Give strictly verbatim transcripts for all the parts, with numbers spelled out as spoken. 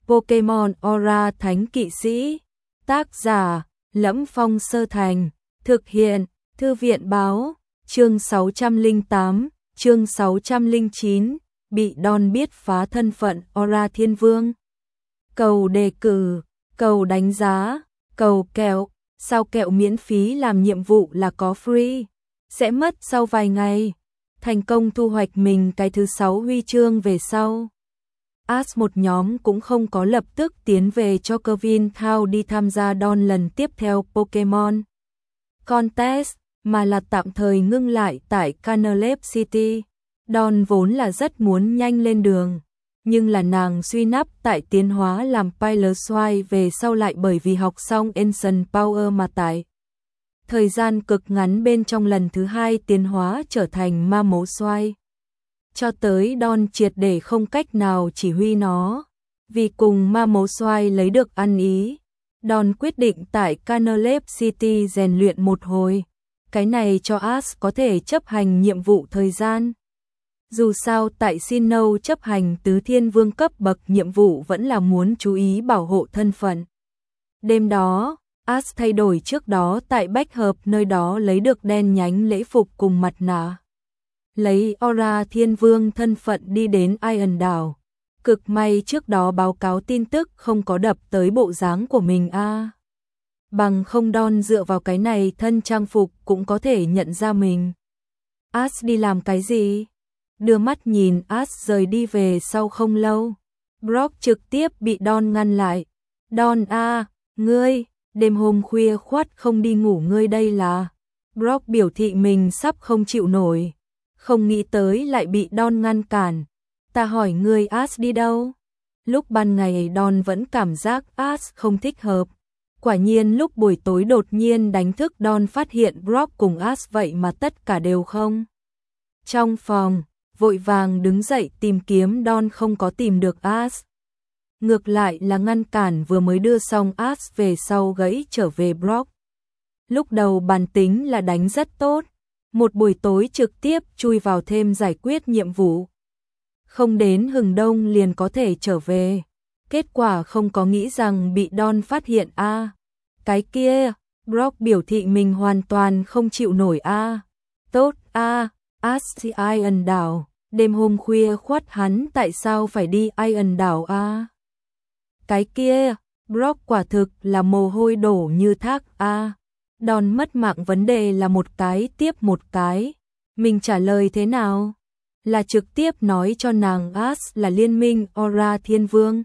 Pokemon Aura Thánh Kỵ Sĩ. Tác giả: Lẫm Phong Sơ Thành. Thực hiện: Thư viện Báo. Chương sáu trăm lẻ tám, chương sáu trăm lẻ chín, bị Don biết phá thân phận Aura Thiên Vương. Cầu đề cử, cầu đánh giá, cầu kẹo. Sao kẹo miễn phí làm nhiệm vụ là có free, sẽ mất sau vài ngày. Thành công thu hoạch mình cái thứ sáu huy chương về sau, Ash một nhóm cũng không có lập tức tiến về cho Kevin Thao đi tham gia Don lần tiếp theo Pokemon Contest, mà là tạm thời ngưng lại tại Canalep City. Don vốn là rất muốn nhanh lên đường, nhưng là nàng suy nắp tại tiến hóa làm Piloswine về sau lại bởi vì học xong Ancient Power mà tại thời gian cực ngắn bên trong lần thứ hai tiến hóa trở thành ma mố xoay. Cho tới Don triệt để không cách nào chỉ huy nó, vì cùng ma mố xoay lấy được ăn ý. Don quyết định tại Canalep City rèn luyện một hồi, cái này cho Ash có thể chấp hành nhiệm vụ thời gian. Dù sao tại Sinnoh chấp hành tứ thiên vương cấp bậc nhiệm vụ vẫn là muốn chú ý bảo hộ thân phận. Đêm đó, Ash thay đổi trước đó tại Bách Hợp nơi đó lấy được đen nhánh lễ phục cùng mặt nạ. Lấy Aura Thiên Vương thân phận đi đến Iron đảo. Cực may trước đó báo cáo tin tức không có đập tới bộ dáng của mình a. À. Bằng không Don dựa vào cái này thân trang phục cũng có thể nhận ra mình. Ash đi làm cái gì? Đưa mắt nhìn Ash rời đi về sau không lâu, Brock trực tiếp bị Don ngăn lại. Don a, à, ngươi, đêm hôm khuya khoắt không đi ngủ ngươi đây là... Brock biểu thị mình sắp không chịu nổi, không nghĩ tới lại bị Don ngăn cản. Ta hỏi ngươi Ash đi đâu? Lúc ban ngày Don vẫn cảm giác Ash không thích hợp. Quả nhiên lúc buổi tối đột nhiên đánh thức Don phát hiện Brock cùng Ash vậy mà tất cả đều không. Trong phòng, vội vàng đứng dậy tìm kiếm Don không có tìm được Ash. Ngược lại là ngăn cản vừa mới đưa xong Ash về sau gãy trở về Brock. Lúc đầu bản tính là đánh rất tốt, một buổi tối trực tiếp chui vào thêm giải quyết nhiệm vụ. Không đến hừng đông liền có thể trở về. Kết quả không có nghĩ rằng bị Don phát hiện a. À, cái kia, Brock biểu thị mình hoàn toàn không chịu nổi a. À. Tốt a, à, Ash Iron đảo, đêm hôm khuya khoắt hắn tại sao phải đi Iron đảo a? À? Cái kia, Brock quả thực là mồ hôi đổ như thác a. À. Don mất mạng vấn đề là một cái tiếp một cái. Mình trả lời thế nào? Là trực tiếp nói cho nàng Ash là liên minh Aura Thiên Vương.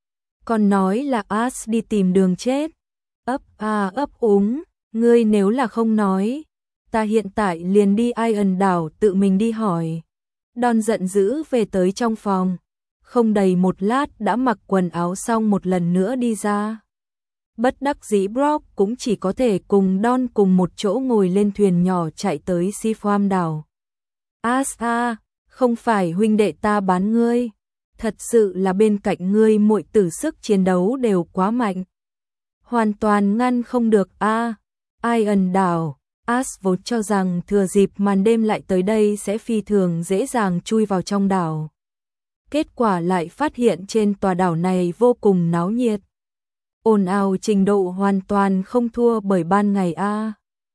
Còn nói là Ash đi tìm đường chết. Ấp a ấp úng, ngươi nếu là không nói, ta hiện tại liền đi Iron đảo tự mình đi hỏi. Don giận dữ về tới trong phòng, không đầy một lát đã mặc quần áo xong một lần nữa đi ra. Bất đắc dĩ Brock cũng chỉ có thể cùng Don cùng một chỗ ngồi lên thuyền nhỏ chạy tới Seafarm đảo. Ash a, không phải huynh đệ ta bán ngươi, thật sự là bên cạnh ngươi muội tử sức chiến đấu đều quá mạnh. Hoàn toàn ngăn không được a. À, Iron đảo, Ash vốn cho rằng thừa dịp màn đêm lại tới đây sẽ phi thường dễ dàng chui vào trong đảo. Kết quả lại phát hiện trên tòa đảo này vô cùng náo nhiệt. Ồn ào trình độ hoàn toàn không thua bởi ban ngày a. À.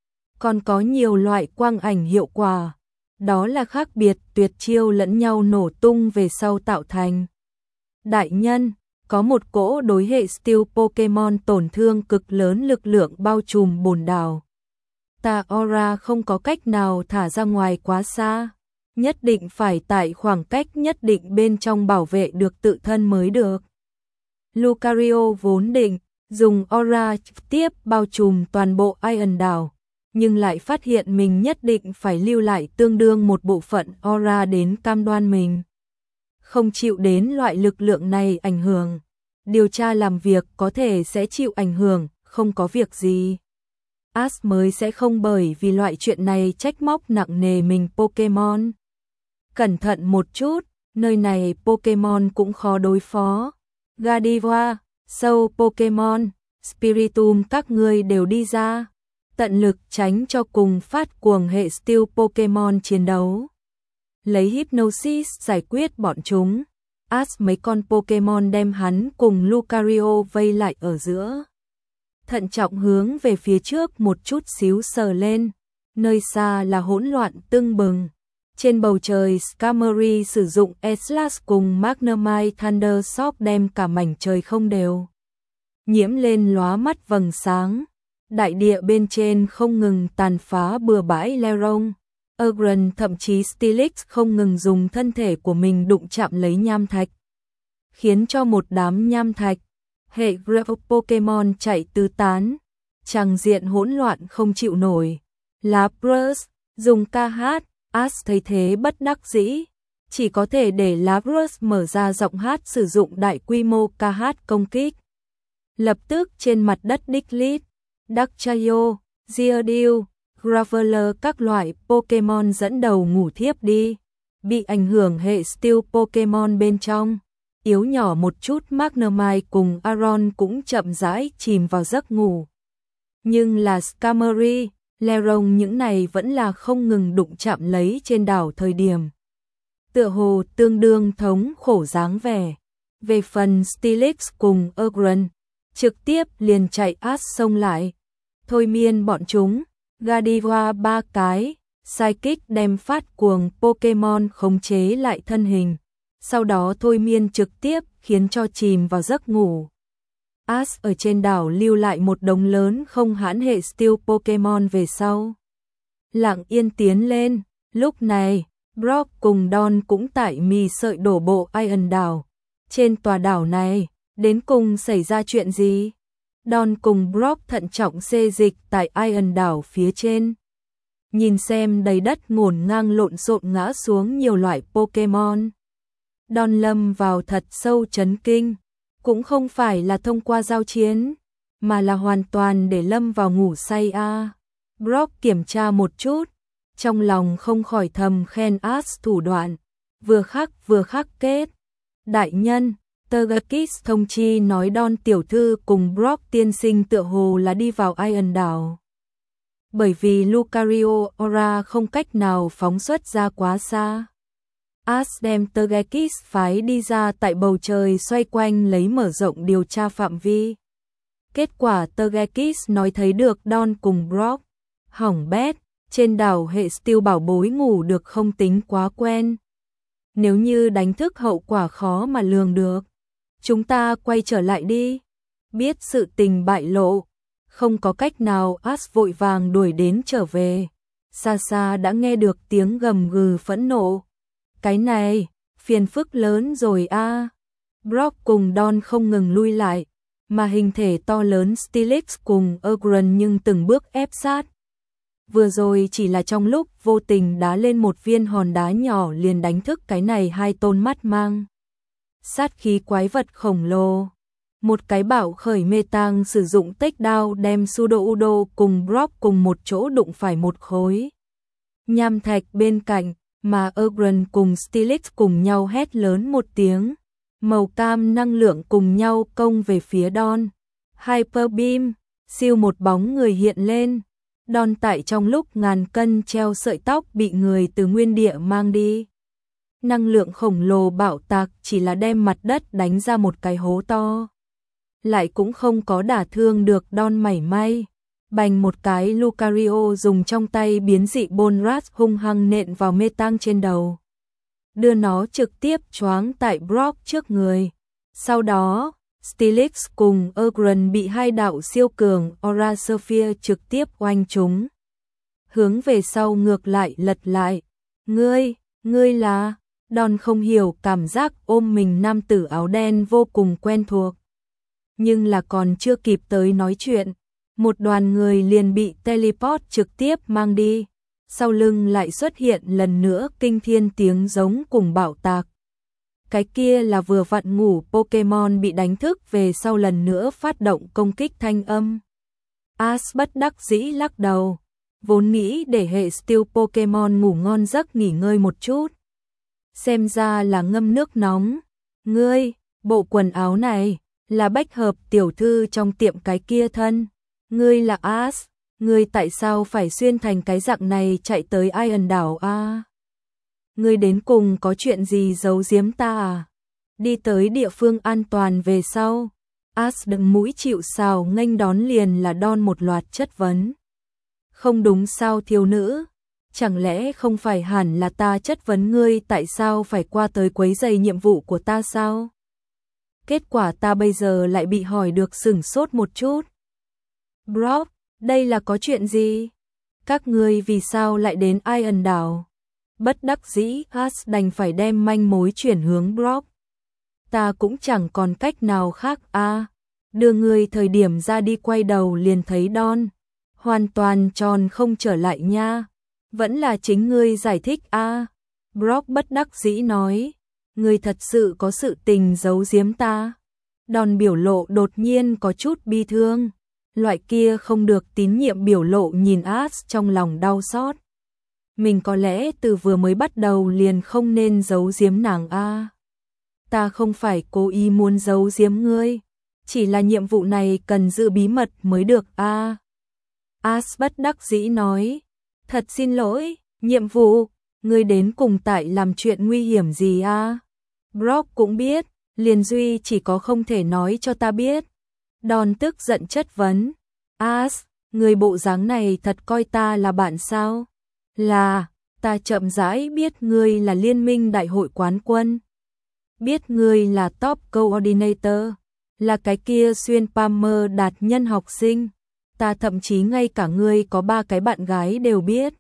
Còn có nhiều loại quang ảnh hiệu quả, đó là khác biệt tuyệt chiêu lẫn nhau nổ tung về sau tạo thành. Đại nhân, có một cỗ đối hệ Steel Pokemon tổn thương cực lớn lực lượng bao trùm bồn đảo. Ta Aura không có cách nào thả ra ngoài quá xa, nhất định phải tại khoảng cách nhất định bên trong bảo vệ được tự thân mới được. Lucario vốn định dùng Aura trực tiếp bao trùm toàn bộ Iron đảo, nhưng lại phát hiện mình nhất định phải lưu lại tương đương một bộ phận Aura đến cam đoan mình không chịu đến loại lực lượng này ảnh hưởng. Điều tra làm việc có thể sẽ chịu ảnh hưởng, không có việc gì. Ash mới sẽ không bởi vì loại chuyện này trách móc nặng nề mình Pokemon. Cẩn thận một chút, nơi này Pokemon cũng khó đối phó. Gardevoir, Soul Pokemon, Spiritomb các ngươi đều đi ra. Tận lực tránh cho cùng phát cuồng hệ Steel Pokemon chiến đấu. Lấy Hypnosis giải quyết bọn chúng. Ash mấy con Pokemon đem hắn cùng Lucario vây lại ở giữa. Thận trọng hướng về phía trước một chút xíu sờ lên, nơi xa là hỗn loạn tưng bừng. Trên bầu trời Skarmory sử dụng S-Slash cùng Magnemite Thunder Shock đem cả mảnh trời không đều nhiễm lên lóa mắt vầng sáng. Đại địa bên trên không ngừng tàn phá bừa bãi Lairon. Aggron thậm chí Steelix không ngừng dùng thân thể của mình đụng chạm lấy nham thạch, khiến cho một đám nham thạch hệ Gravel Pokemon chạy tứ tán, tràng diện hỗn loạn không chịu nổi. Lapras dùng ca hát, Ash thấy thế bất đắc dĩ, chỉ có thể để Lapras mở ra giọng hát sử dụng đại quy mô ca hát công kích. Lập tức trên mặt đất Diglett, Dugtrio, Geodude, Graveler các loại Pokemon dẫn đầu ngủ thiếp đi, bị ảnh hưởng hệ Steel Pokemon bên trong. Yếu nhỏ một chút Magnemite cùng Aron cũng chậm rãi chìm vào giấc ngủ. Nhưng là Skarmory, Lairon những này vẫn là không ngừng đụng chạm lấy trên đảo thời điểm. Tựa hồ tương đương thống khổ dáng vẻ. Về phần Steelix cùng Aggron, trực tiếp liền chạy Ash xông lại. Thôi miên bọn chúng, Gardevoir ba cái, Psychic đem phát cuồng Pokemon khống chế lại thân hình. Sau đó thôi miên trực tiếp khiến cho chìm vào giấc ngủ. Ash ở trên đảo lưu lại một đống lớn không hãn hệ Steel Pokemon về sau. Lặng yên tiến lên, lúc này, Brock cùng Dawn cũng tại mì sợi đổ bộ Iron đảo. Trên tòa đảo này, đến cùng xảy ra chuyện gì? Dawn cùng Brock thận trọng xê dịch tại Iron đảo phía trên. Nhìn xem đầy đất ngổn ngang lộn xộn ngã xuống nhiều loại Pokemon. Dawn lâm vào thật sâu chấn kinh, cũng không phải là thông qua giao chiến, mà là hoàn toàn để lâm vào ngủ say a. À. Brock kiểm tra một chút, trong lòng không khỏi thầm khen Ash thủ đoạn, vừa khắc vừa khắc kết. Đại nhân, Togekiss thông chi nói Dawn tiểu thư cùng Brock tiên sinh tựa hồ là đi vào Iron đảo. Bởi vì Lucario Aura không cách nào phóng xuất ra quá xa. Ash đem Togekiss phái đi ra tại bầu trời xoay quanh lấy mở rộng điều tra phạm vi. Kết quả Togekiss nói thấy được Dawn cùng Brock. Hỏng bét, trên đảo hệ Steel bảo bối ngủ được không tính quá quen. Nếu như đánh thức hậu quả khó mà lường được. Chúng ta quay trở lại đi. Biết sự tình bại lộ, không có cách nào Ash vội vàng đuổi đến trở về. Xa xa đã nghe được tiếng gầm gừ phẫn nộ. Cái này, phiền phức lớn rồi a. À. Brock cùng Dawn không ngừng lui lại, mà hình thể to lớn Steelix cùng Aggron nhưng từng bước ép sát. Vừa rồi chỉ là trong lúc vô tình đá lên một viên hòn đá nhỏ liền đánh thức cái này hai tôn mắt mang sát khí quái vật khổng lồ. Một cái bảo khởi mê tang sử dụng tích đao đem Sudoudo cùng Brock cùng một chỗ đụng phải một khối nham thạch bên cạnh, mà Aggron cùng Steelix cùng nhau hét lớn một tiếng. Màu cam năng lượng cùng nhau công về phía Dawn. Hyper Beam, siêu một bóng người hiện lên. Dawn tại trong lúc ngàn cân treo sợi tóc bị người từ nguyên địa mang đi. Năng lượng khổng lồ bạo tạc chỉ là đem mặt đất đánh ra một cái hố to. Lại cũng không có đả thương được Dawn mảy may. Bành một cái Lucario dùng trong tay biến dị Bonras hung hăng nện vào mê tang trên đầu. Đưa nó trực tiếp choáng tại Brock trước người. Sau đó, Steelix cùng Aggron bị hai đạo siêu cường Aura Sphere trực tiếp oanh chúng. Hướng về sau ngược lại lật lại. Ngươi, ngươi là... Dawn không hiểu cảm giác ôm mình nam tử áo đen vô cùng quen thuộc. Nhưng là còn chưa kịp tới nói chuyện, một đoàn người liền bị teleport trực tiếp mang đi. Sau lưng lại xuất hiện lần nữa kinh thiên tiếng giống cùng bạo tạc. Cái kia là vừa vặn ngủ Pokemon bị đánh thức về sau lần nữa phát động công kích thanh âm. Ash bất đắc dĩ lắc đầu, vốn nghĩ để hệ Steel Pokemon ngủ ngon giấc nghỉ ngơi một chút. Xem ra là ngâm nước nóng. Ngươi, bộ quần áo này, là bách hợp tiểu thư trong tiệm cái kia thân. Ngươi là Ash, ngươi tại sao phải xuyên thành cái dạng này chạy tới Iron đảo a? À? Ngươi đến cùng có chuyện gì giấu giếm ta à? Đi tới địa phương an toàn về sau, As đựng mũi chịu sào nghênh đón liền là Don một loạt chất vấn. Không đúng sao thiếu nữ? Chẳng lẽ không phải hẳn là ta chất vấn ngươi tại sao phải qua tới quấy rầy nhiệm vụ của ta sao? Kết quả ta bây giờ lại bị hỏi được sửng sốt một chút. Brock, đây là có chuyện gì? Các ngươi vì sao lại đến Iron đảo? Bất đắc dĩ, As đành phải đem manh mối chuyển hướng Brock. Ta cũng chẳng còn cách nào khác a. À, đưa ngươi thời điểm ra đi quay đầu liền thấy Don. Hoàn toàn tròn không trở lại nha. Vẫn là chính ngươi giải thích a. À. Brock bất đắc dĩ nói. Ngươi thật sự có sự tình giấu giếm ta. Don biểu lộ đột nhiên có chút bi thương. Loại kia không được tín nhiệm biểu lộ nhìn As trong lòng đau xót. Mình có lẽ từ vừa mới bắt đầu liền không nên giấu giếm nàng a. À. Ta không phải cố ý muốn giấu giếm ngươi, chỉ là nhiệm vụ này cần giữ bí mật mới được a. À. As bất đắc dĩ nói, thật xin lỗi, nhiệm vụ, ngươi đến cùng tại làm chuyện nguy hiểm gì a? À? Brock cũng biết, liền duy chỉ có không thể nói cho ta biết. Don tức giận chất vấn, As, người bộ dáng này thật coi ta là bạn sao? Là, ta chậm rãi biết ngươi là liên minh đại hội quán quân. Biết ngươi là top coordinator, là cái kia xuyên Palmer đạt nhân học sinh. Ta thậm chí ngay cả ngươi có ba cái bạn gái đều biết.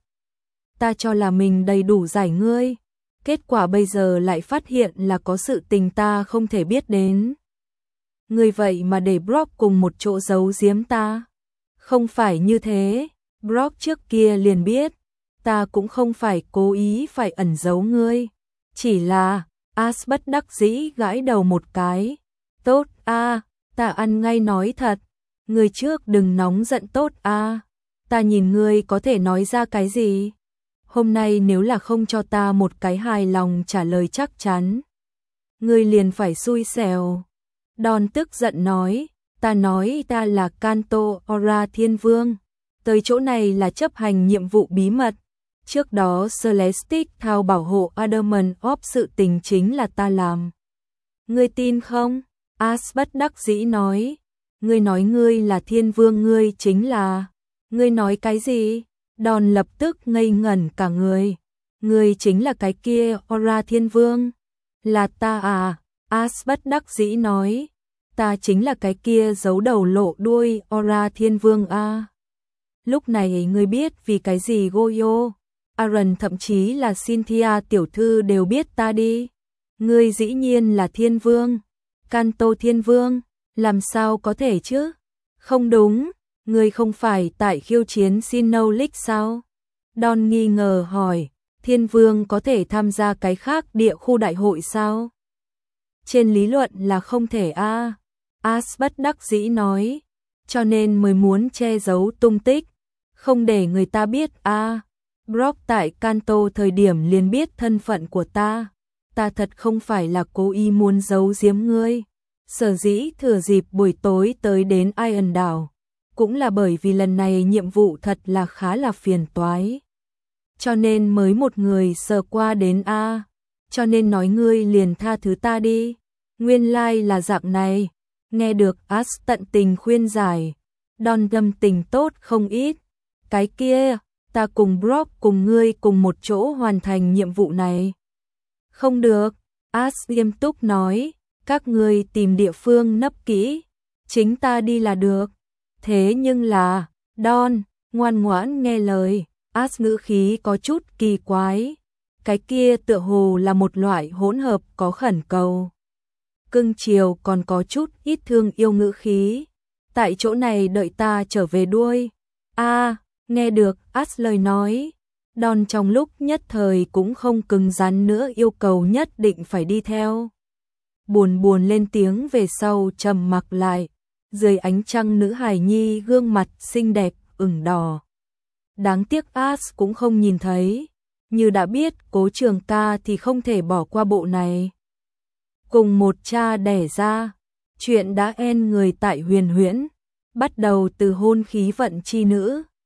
Ta cho là mình đầy đủ giải ngươi. Kết quả bây giờ lại phát hiện là có sự tình ta không thể biết đến. Ngươi vậy mà để Brock cùng một chỗ giấu giếm ta. Không phải như thế, Brock trước kia liền biết. Ta cũng không phải cố ý phải ẩn giấu ngươi. Chỉ là, As bất đắc dĩ gãi đầu một cái. Tốt a, à, ta ăn ngay nói thật. Ngươi trước đừng nóng giận tốt a. À. Ta nhìn ngươi có thể nói ra cái gì? Hôm nay nếu là không cho ta một cái hài lòng trả lời chắc chắn, ngươi liền phải xui xẻo. Don tức giận nói, ta nói ta là Kanto Ora Thiên Vương. Tới chỗ này là chấp hành nhiệm vụ bí mật. Trước đó Celestic thao bảo hộ Adamant of sự tình chính là ta làm. Ngươi tin không? As bất đắc dĩ nói. Ngươi nói ngươi là thiên vương ngươi chính là. Ngươi nói cái gì? Don lập tức ngây ngẩn cả người. Ngươi chính là cái kia Ora Thiên Vương. Là ta à? As bất đắc dĩ nói. Ta chính là cái kia giấu đầu lộ đuôi Ora Thiên Vương a. À. Lúc này ngươi biết vì cái gì Goyo, Aaron thậm chí là Cynthia tiểu thư đều biết ta đi. Ngươi dĩ nhiên là Thiên Vương. Kanto Thiên Vương, làm sao có thể chứ? Không đúng, ngươi không phải tại khiêu chiến Sinnoh League sao? Don nghi ngờ hỏi, Thiên Vương có thể tham gia cái khác địa khu đại hội sao? Trên lý luận là không thể a. À. As bất đắc dĩ nói, cho nên mới muốn che giấu tung tích, không để người ta biết a. À. Brock tại Kanto thời điểm liền biết thân phận của ta. Ta thật không phải là cố ý muốn giấu giếm ngươi. Sở dĩ thừa dịp buổi tối tới đến Iron đảo, cũng là bởi vì lần này nhiệm vụ thật là khá là phiền toái. Cho nên mới một người sờ qua đến A. Cho nên nói ngươi liền tha thứ ta đi. Nguyên lai like là dạng này. Nghe được As tận tình khuyên giải. Don tâm tình tốt không ít. Cái kia, ta cùng Brock cùng ngươi cùng một chỗ hoàn thành nhiệm vụ này. Không được, As nghiêm túc nói, các ngươi tìm địa phương nấp kỹ, chính ta đi là được. Thế nhưng là, Don, ngoan ngoãn nghe lời, As ngữ khí có chút kỳ quái. Cái kia tựa hồ là một loại hỗn hợp có khẩn cầu, cưng chiều còn có chút ít thương yêu ngữ khí. Tại chỗ này đợi ta trở về đuôi. A, à, nghe được As lời nói, Don trong lúc nhất thời cũng không cứng rắn nữa yêu cầu nhất định phải đi theo. Buồn buồn lên tiếng về sau trầm mặc lại, dưới ánh trăng nữ hài nhi gương mặt xinh đẹp ửng đỏ. Đáng tiếc As cũng không nhìn thấy, như đã biết Cố Trường Ca thì không thể bỏ qua bộ này. Cùng một cha đẻ ra, chuyện đã en người tại Huyền Huyễn, bắt đầu từ hôn khí vận chi nữ.